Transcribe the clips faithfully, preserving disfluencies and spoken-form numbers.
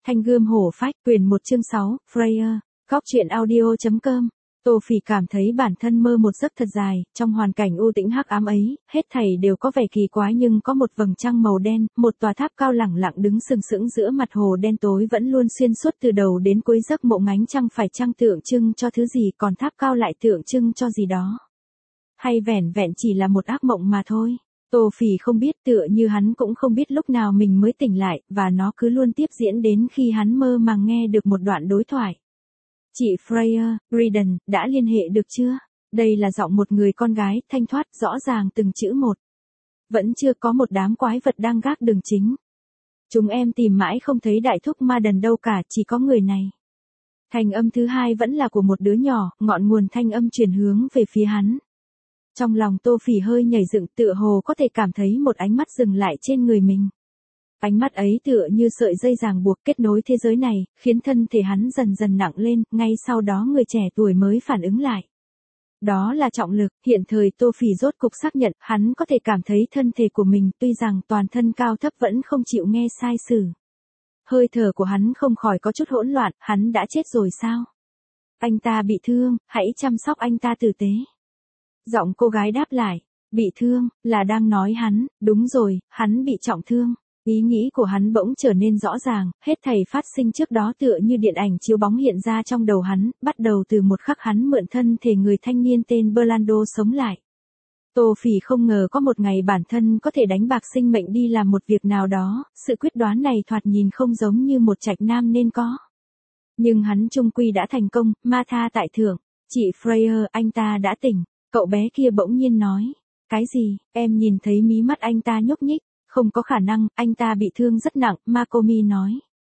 Thanh gươm hổ phách, quyển một chương sáu, Freya, góc truyện audio chấm com. Tô Phỉ cảm thấy bản thân mơ một giấc thật dài, trong hoàn cảnh u tĩnh hắc ám ấy, hết thảy đều có vẻ kỳ quái nhưng có một vầng trăng màu đen, một tòa tháp cao lẳng lặng đứng sừng sững giữa mặt hồ đen tối vẫn luôn xuyên suốt từ đầu đến cuối giấc mộng ngánh trăng phải trăng tượng trưng cho thứ gì còn tháp cao lại tượng trưng cho gì đó. Hay vẻn vẹn chỉ là một ác mộng mà thôi. Tô Phỉ không biết, tựa như hắn cũng không biết lúc nào mình mới tỉnh lại, và nó cứ luôn tiếp diễn đến khi hắn mơ màng nghe được một đoạn đối thoại. Chị Freya, Ridan, đã liên hệ được chưa? Đây là giọng một người con gái, thanh thoát, rõ ràng từng chữ một. Vẫn chưa có một đám quái vật đang gác đường chính. Chúng em tìm mãi không thấy đại thúc Madden đâu cả, chỉ có người này. Thanh âm thứ hai vẫn là của một đứa nhỏ, ngọn nguồn thanh âm chuyển hướng về phía hắn. Trong lòng Tô Phỉ hơi nhảy dựng, tựa hồ có thể cảm thấy một ánh mắt dừng lại trên người mình. Ánh mắt ấy tựa như sợi dây ràng buộc kết nối thế giới này, khiến thân thể hắn dần dần nặng lên, ngay sau đó người trẻ tuổi mới phản ứng lại. Đó là trọng lực, hiện thời Tô Phỉ rốt cục xác nhận, hắn có thể cảm thấy thân thể của mình, tuy rằng toàn thân cao thấp vẫn không chịu nghe sai sử. Hơi thở của hắn không khỏi có chút hỗn loạn, hắn đã chết rồi sao? Anh ta bị thương, hãy chăm sóc anh ta tử tế. Giọng cô gái đáp lại, bị thương, là đang nói hắn, đúng rồi, hắn bị trọng thương. Ý nghĩ của hắn bỗng trở nên rõ ràng, hết thảy phát sinh trước đó tựa như điện ảnh chiếu bóng hiện ra trong đầu hắn, bắt đầu từ một khắc hắn mượn thân thể người thanh niên tên Berlando sống lại. Tô Phỉ không ngờ có một ngày bản thân có thể đánh bạc sinh mệnh đi làm một việc nào đó, sự quyết đoán này thoạt nhìn không giống như một trạch nam nên có. Nhưng hắn chung quy đã thành công, ma tha tại thượng. Chị Freya, anh ta đã tỉnh. Cậu bé kia bỗng nhiên nói. Cái gì, em nhìn thấy mí mắt anh ta nhúc nhích. Không có khả năng, anh ta bị thương rất nặng, Makomi nói.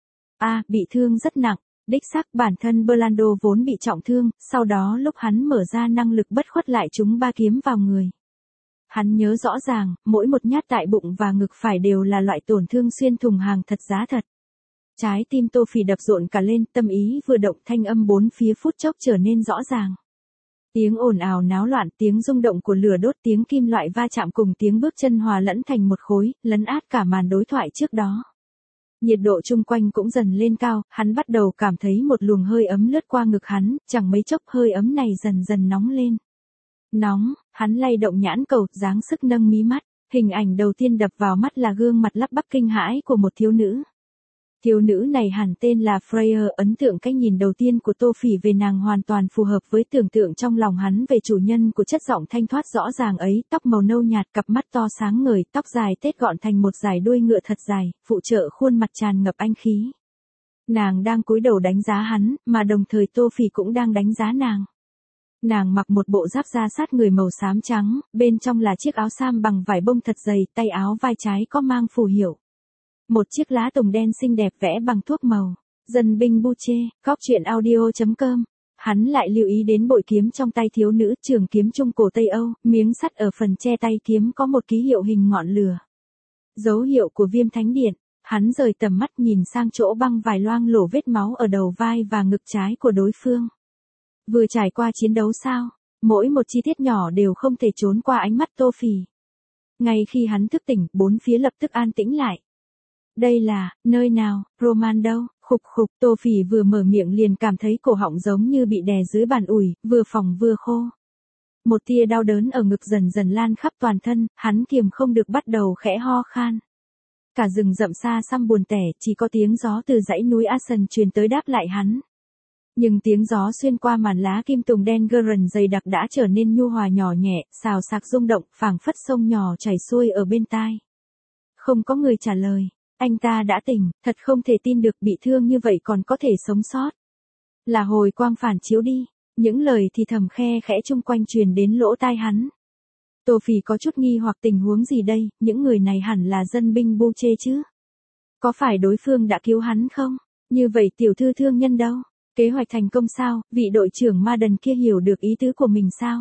À, bị thương rất nặng. Đích xác bản thân Berlando vốn bị trọng thương, sau đó lúc hắn mở ra năng lực bất khuất lại trúng ba kiếm vào người. Hắn nhớ rõ ràng, mỗi một nhát tại bụng và ngực phải đều là loại tổn thương xuyên thủng hàng thật giá thật. Trái tim Tô Phỉ đập rộn cả lên, tâm ý vừa động, thanh âm bốn phía phút chốc trở nên rõ ràng. Tiếng ồn ào náo loạn, tiếng rung động của lửa đốt, tiếng kim loại va chạm cùng tiếng bước chân hòa lẫn thành một khối, lấn át cả màn đối thoại trước đó. Nhiệt độ chung quanh cũng dần lên cao, hắn bắt đầu cảm thấy một luồng hơi ấm lướt qua ngực hắn, chẳng mấy chốc hơi ấm này dần dần nóng lên. Nóng, hắn lay động nhãn cầu, dáng sức nâng mí mắt, hình ảnh đầu tiên đập vào mắt là gương mặt lắp bắp kinh hãi của một thiếu nữ. Thiếu nữ này hẳn tên là Freya, ấn tượng cách nhìn đầu tiên của Tô Phỉ về nàng hoàn toàn phù hợp với tưởng tượng trong lòng hắn về chủ nhân của chất giọng thanh thoát rõ ràng ấy, tóc màu nâu nhạt, cặp mắt to sáng ngời, tóc dài tết gọn thành một dải đuôi ngựa thật dài, phụ trợ khuôn mặt tràn ngập anh khí. Nàng đang cúi đầu đánh giá hắn, mà đồng thời Tô Phỉ cũng đang đánh giá nàng. Nàng mặc một bộ giáp da sát người màu xám trắng, bên trong là chiếc áo sam bằng vải bông thật dày, tay áo vai trái có mang phù hiệu. Một chiếc lá tùng đen xinh đẹp vẽ bằng thuốc màu. Dân binh Buche, góc truyện audio chấm com. Hắn lại lưu ý đến bội kiếm trong tay thiếu nữ, trường kiếm trung cổ Tây Âu, miếng sắt ở phần che tay kiếm có một ký hiệu hình ngọn lửa. Dấu hiệu của Viêm Thánh Điện. Hắn rời tầm mắt nhìn sang chỗ băng vải loang lổ vết máu ở đầu vai và ngực trái của đối phương. Vừa trải qua chiến đấu sao? Mỗi một chi tiết nhỏ đều không thể trốn qua ánh mắt Tô Phỉ. Ngay khi hắn thức tỉnh, bốn phía lập tức an tĩnh lại. Đây là, nơi nào, Roman đâu, khục khục, Tô Phỉ vừa mở miệng liền cảm thấy cổ họng giống như bị đè dưới bàn ủi, vừa phồng vừa khô. Một tia đau đớn ở ngực dần dần lan khắp toàn thân, hắn kiềm không được bắt đầu khẽ ho khan. Cả rừng rậm xa xăm buồn tẻ, chỉ có tiếng gió từ dãy núi Asen truyền tới đáp lại hắn. Nhưng tiếng gió xuyên qua màn lá kim tùng đen gờn dày đặc đã trở nên nhu hòa nhỏ nhẹ, xào xạc rung động, phảng phất sông nhỏ chảy xuôi ở bên tai. Không có người trả lời. Anh ta đã tỉnh, thật không thể tin được bị thương như vậy còn có thể sống sót. Là hồi quang phản chiếu đi, những lời thì thầm khe khẽ chung quanh truyền đến lỗ tai hắn. Tô Phỉ có chút nghi hoặc tình huống gì đây, những người này hẳn là dân binh Buche chứ. Có phải đối phương đã cứu hắn không? Như vậy tiểu thư thương nhân đâu? Kế hoạch thành công sao? Vị đội trưởng Madden kia hiểu được ý tứ của mình sao?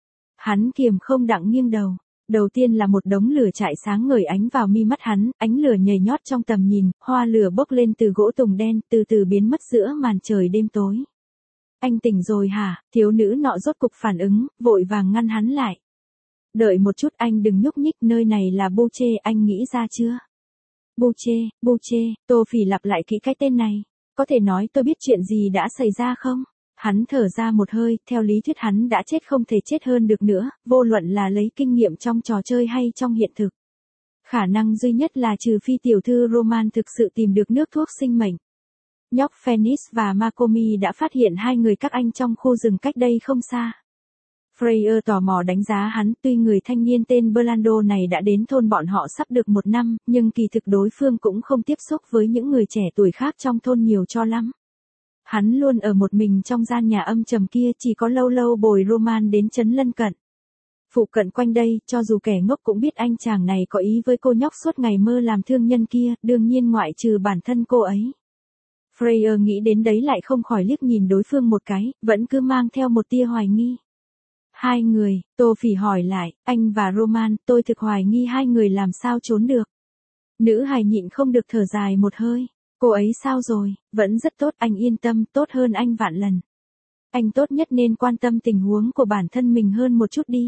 Hắn kiềm không đặng nghiêng đầu. Đầu tiên là một đống lửa chạy sáng ngời ánh vào mi mắt hắn, ánh lửa nhảy nhót trong tầm nhìn, hoa lửa bốc lên từ gỗ tùng đen, từ từ biến mất giữa màn trời đêm tối. Anh tỉnh rồi hả? Thiếu nữ nọ rốt cục phản ứng, vội vàng ngăn hắn lại. Đợi một chút, anh đừng nhúc nhích, nơi này là Buche, anh nghĩ ra chưa? Buche, Buche, Tô Phỉ lặp lại kỹ cái tên này. Có thể nói tôi biết chuyện gì đã xảy ra không? Hắn thở ra một hơi, theo lý thuyết hắn đã chết không thể chết hơn được nữa, vô luận là lấy kinh nghiệm trong trò chơi hay trong hiện thực. Khả năng duy nhất là trừ phi tiểu thư Roman thực sự tìm được nước thuốc sinh mệnh. Nhóc Phoenix và Makomi đã phát hiện hai người các anh trong khu rừng cách đây không xa. Freya tò mò đánh giá hắn, tuy người thanh niên tên Blando này đã đến thôn bọn họ sắp được một năm, nhưng kỳ thực đối phương cũng không tiếp xúc với những người trẻ tuổi khác trong thôn nhiều cho lắm. Hắn luôn ở một mình trong gian nhà âm trầm kia, chỉ có lâu lâu bồi Roman đến trấn lân cận. Phụ cận quanh đây, cho dù kẻ ngốc cũng biết anh chàng này có ý với cô nhóc suốt ngày mơ làm thương nhân kia, đương nhiên ngoại trừ bản thân cô ấy. Freya nghĩ đến đấy lại không khỏi liếc nhìn đối phương một cái, vẫn cứ mang theo một tia hoài nghi. Hai người, Tô Phỉ hỏi lại, anh và Roman, tôi thực hoài nghi hai người làm sao trốn được. Nữ hài nhịn không được thở dài một hơi. Cô ấy sao rồi, vẫn rất tốt, anh yên tâm, tốt hơn anh vạn lần. Anh tốt nhất nên quan tâm tình huống của bản thân mình hơn một chút đi.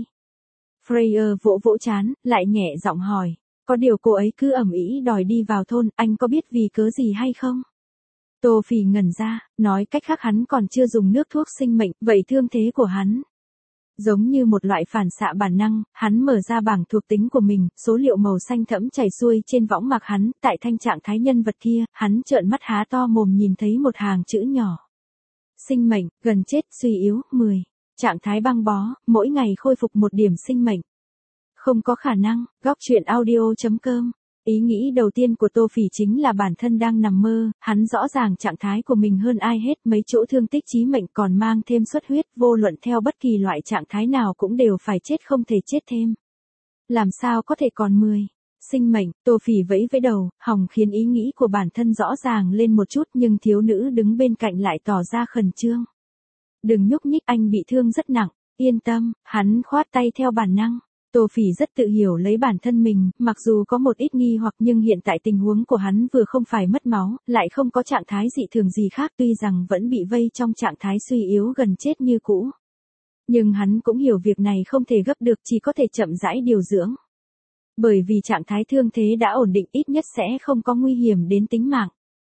Freya vỗ vỗ chán, lại nhẹ giọng hỏi, có điều cô ấy cứ ầm ĩ đòi đi vào thôn, anh có biết vì cớ gì hay không? Tô Phỉ ngẩn ra, nói cách khác hắn còn chưa dùng nước thuốc sinh mệnh, vậy thương thế của hắn. Giống như một loại phản xạ bản năng, hắn mở ra bảng thuộc tính của mình, số liệu màu xanh thẫm chảy xuôi trên võng mạc hắn, tại thanh trạng thái nhân vật kia, hắn trợn mắt há to mồm nhìn thấy một hàng chữ nhỏ. Sinh mệnh, gần chết, suy yếu, mười. Trạng thái băng bó, mỗi ngày khôi phục một điểm sinh mệnh. Không có khả năng, góc truyện audio chấm com. Ý nghĩ đầu tiên của Tô Phỉ chính là bản thân đang nằm mơ, hắn rõ ràng trạng thái của mình hơn ai hết, mấy chỗ thương tích chí mệnh còn mang thêm xuất huyết, vô luận theo bất kỳ loại trạng thái nào cũng đều phải chết không thể chết thêm. Làm sao có thể còn mười? Sinh mệnh, Tô Phỉ vẫy vẫy đầu, hòng khiến ý nghĩ của bản thân rõ ràng lên một chút, nhưng thiếu nữ đứng bên cạnh lại tỏ ra khẩn trương. Đừng nhúc nhích, anh bị thương rất nặng, yên tâm, hắn khoát tay theo bản năng. Tô Phỉ rất tự hiểu lấy bản thân mình, mặc dù có một ít nghi hoặc nhưng hiện tại tình huống của hắn vừa không phải mất máu, lại không có trạng thái dị thường gì khác, tuy rằng vẫn bị vây trong trạng thái suy yếu gần chết như cũ. Nhưng hắn cũng hiểu việc này không thể gấp được, chỉ có thể chậm rãi điều dưỡng. Bởi vì trạng thái thương thế đã ổn định, ít nhất sẽ không có nguy hiểm đến tính mạng.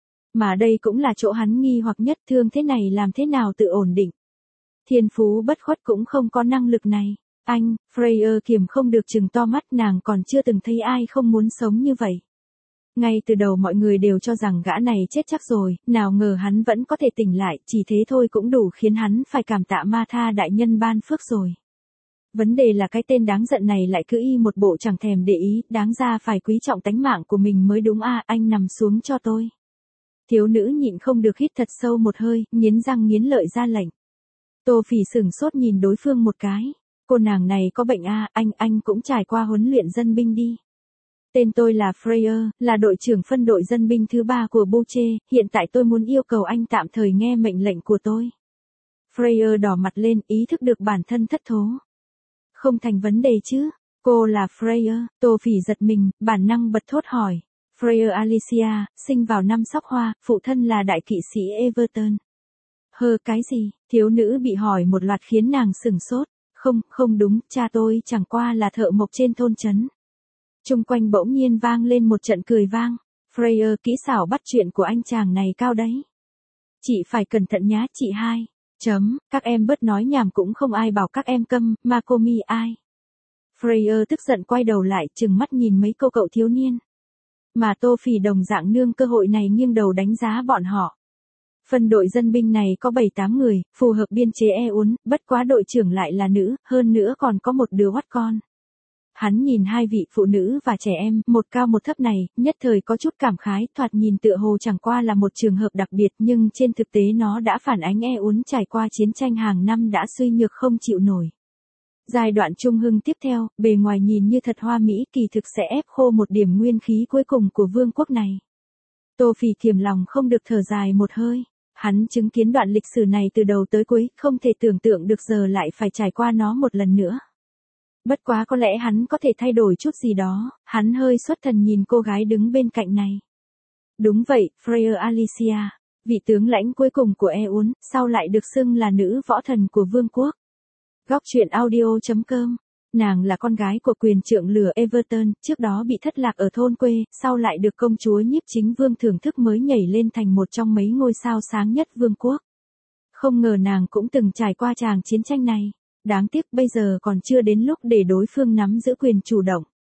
Mà đây cũng là chỗ hắn nghi hoặc nhất, thương thế này làm thế nào tự ổn định. Thiên phú bất khuất cũng không có năng lực này. Anh, Freya kiềm không được trừng to mắt, nàng còn chưa từng thấy ai không muốn sống như vậy. Ngay từ đầu mọi người đều cho rằng gã này chết chắc rồi, nào ngờ hắn vẫn có thể tỉnh lại, chỉ thế thôi cũng đủ khiến hắn phải cảm tạ Ma Tha đại nhân ban phước rồi. Vấn đề là cái tên đáng giận này lại cứ y một bộ chẳng thèm để ý, đáng ra phải quý trọng tánh mạng của mình mới đúng à, anh nằm xuống cho tôi. Thiếu nữ nhịn không được hít thật sâu một hơi, nghiến răng nghiến lợi ra lệnh. Tô Phỉ sửng sốt nhìn đối phương một cái. Cô nàng này có bệnh à, anh, anh cũng trải qua huấn luyện dân binh đi. Tên tôi là Freya, là đội trưởng phân đội dân binh thứ ba của Buche, hiện tại tôi muốn yêu cầu anh tạm thời nghe mệnh lệnh của tôi. Freya đỏ mặt lên, ý thức được bản thân thất thố. Không thành vấn đề chứ, cô là Freya, Tô Phỉ giật mình, bản năng bật thốt hỏi. Freya Alicia, sinh vào năm Sóc Hoa, phụ thân là đại kỵ sĩ Everton. Hơ cái gì, thiếu nữ bị hỏi một loạt khiến nàng sửng sốt. Không, không đúng, cha tôi chẳng qua là thợ mộc trên thôn trấn. Trung quanh bỗng nhiên vang lên một trận cười vang. Freya, kỹ xảo bắt chuyện của anh chàng này cao đấy. Chị phải cẩn thận nhá chị hai. Chấm, các em bớt nói nhảm, cũng không ai bảo các em câm, Makomi ai. Freya tức giận quay đầu lại, trừng mắt nhìn mấy cô cậu thiếu niên. Mà Tô Phỉ đồng dạng nương cơ hội này nghiêng đầu đánh giá bọn họ. Phân đội dân binh này có bảy tám người, phù hợp biên chế e uốn, bất quá đội trưởng lại là nữ, hơn nữa còn có một đứa oắt con. Hắn nhìn hai vị phụ nữ và trẻ em, một cao một thấp này, nhất thời có chút cảm khái, thoạt nhìn tựa hồ chẳng qua là một trường hợp đặc biệt, nhưng trên thực tế nó đã phản ánh e uốn trải qua chiến tranh hàng năm đã suy nhược không chịu nổi. Giai đoạn trung hưng tiếp theo, bề ngoài nhìn như thật hoa mỹ, kỳ thực sẽ ép khô một điểm nguyên khí cuối cùng của vương quốc này. Tô Phỉ kiềm lòng không được thở dài một hơi. Hắn chứng kiến đoạn lịch sử này từ đầu tới cuối, không thể tưởng tượng được giờ lại phải trải qua nó một lần nữa. Bất quá có lẽ hắn có thể thay đổi chút gì đó, hắn hơi xuất thần nhìn cô gái đứng bên cạnh này. Đúng vậy, Freya Alicia, vị tướng lãnh cuối cùng của e uốn, sau lại được xưng là nữ võ thần của vương quốc. Góc truyện audio chấm com Nàng là con gái của quyền trượng lửa Everton, trước đó bị thất lạc ở thôn quê, sau lại được công chúa Nhiếp Chính Vương thưởng thức mới nhảy lên thành một trong mấy ngôi sao sáng nhất vương quốc. Không ngờ nàng cũng từng trải qua tràng chiến tranh này. Đáng tiếc bây giờ còn chưa đến lúc để đối phương nắm giữ quyền chủ động.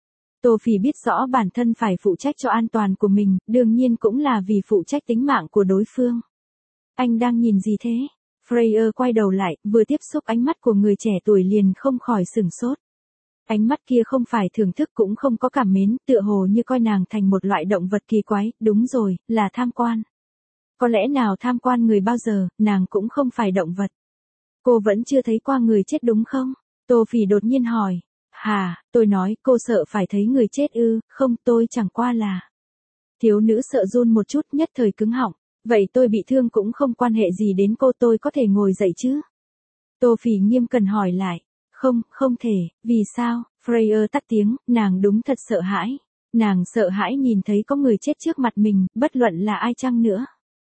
Tô Phỉ biết rõ bản thân phải phụ trách cho an toàn của mình, đương nhiên cũng là vì phụ trách tính mạng của đối phương. Anh đang nhìn gì thế? Freya quay đầu lại, vừa tiếp xúc ánh mắt của người trẻ tuổi liền không khỏi sửng sốt. Ánh mắt kia không phải thưởng thức cũng không có cảm mến, tựa hồ như coi nàng thành một loại động vật kỳ quái, đúng rồi, là tham quan. Có lẽ nào tham quan người bao giờ, nàng cũng không phải động vật. Cô vẫn chưa thấy qua người chết đúng không? Tô Phỉ đột nhiên hỏi. Hà, tôi nói, cô sợ phải thấy người chết ư, không tôi chẳng qua là. Thiếu nữ sợ run một chút nhất thời cứng họng. Vậy tôi bị thương cũng không quan hệ gì đến cô, tôi có thể ngồi dậy chứ? Tô Phỉ nghiêm cần hỏi lại. Không, không thể, vì sao? Freya tắt tiếng, nàng đúng thật sợ hãi. Nàng sợ hãi nhìn thấy có người chết trước mặt mình, bất luận là ai chăng nữa.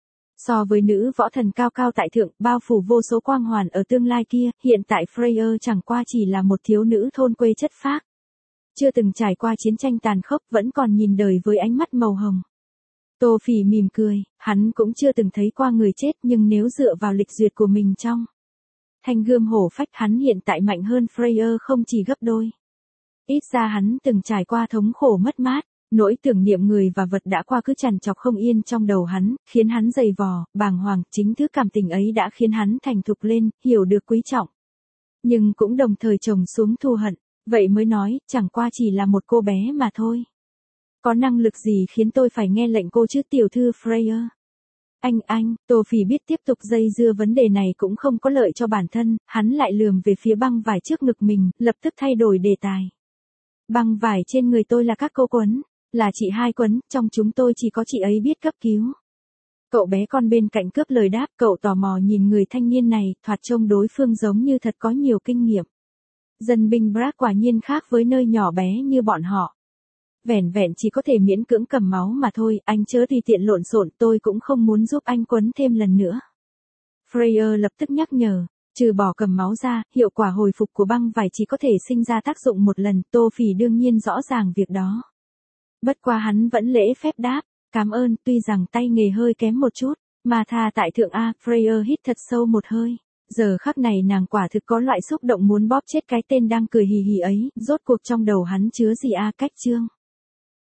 So với nữ võ thần cao cao tại thượng, bao phủ vô số quang hoàn ở tương lai kia, hiện tại Freya chẳng qua chỉ là một thiếu nữ thôn quê chất phác. Chưa từng trải qua chiến tranh tàn khốc, vẫn còn nhìn đời với ánh mắt màu hồng. Tô Phỉ mỉm cười, hắn cũng chưa từng thấy qua người chết, nhưng nếu dựa vào lịch duyệt của mình trong thanh gươm hổ phách, hắn hiện tại mạnh hơn Freya không chỉ gấp đôi. Ít ra hắn từng trải qua thống khổ mất mát, nỗi tưởng niệm người và vật đã qua cứ trằn trọc không yên trong đầu hắn, khiến hắn dày vò, bàng hoàng, chính thứ cảm tình ấy đã khiến hắn thành thục lên, hiểu được quý trọng. Nhưng cũng đồng thời chồng xuống thù hận, vậy mới nói, chẳng qua chỉ là một cô bé mà thôi. Có năng lực gì khiến tôi phải nghe lệnh cô chứ tiểu thư Freya? Anh anh, Tô Phỉ biết tiếp tục dây dưa vấn đề này cũng không có lợi cho bản thân, hắn lại lườm về phía băng vải trước ngực mình, lập tức thay đổi đề tài. Băng vải trên người tôi là các cô quấn, là chị hai quấn, trong chúng tôi chỉ có chị ấy biết cấp cứu. Cậu bé con bên cạnh cướp lời đáp, cậu tò mò nhìn người thanh niên này, thoạt trông đối phương giống như thật có nhiều kinh nghiệm. Dân binh Brack quả nhiên khác với nơi nhỏ bé như bọn họ. Vẻn vẹn chỉ có thể miễn cưỡng cầm máu mà thôi, anh chớ tùy tiện lộn xộn, tôi cũng không muốn giúp anh quấn thêm lần nữa. Freya lập tức nhắc nhở, trừ bỏ cầm máu ra, hiệu quả hồi phục của băng vải chỉ có thể sinh ra tác dụng một lần, Tô Phỉ đương nhiên rõ ràng việc đó. Bất quá hắn vẫn lễ phép đáp, cảm ơn, tuy rằng tay nghề hơi kém một chút, mà thà tại thượng A, Freya hít thật sâu một hơi. Giờ khắc này nàng quả thực có loại xúc động muốn bóp chết cái tên đang cười hì hì ấy, rốt cuộc trong đầu hắn chứa gì a cách chương.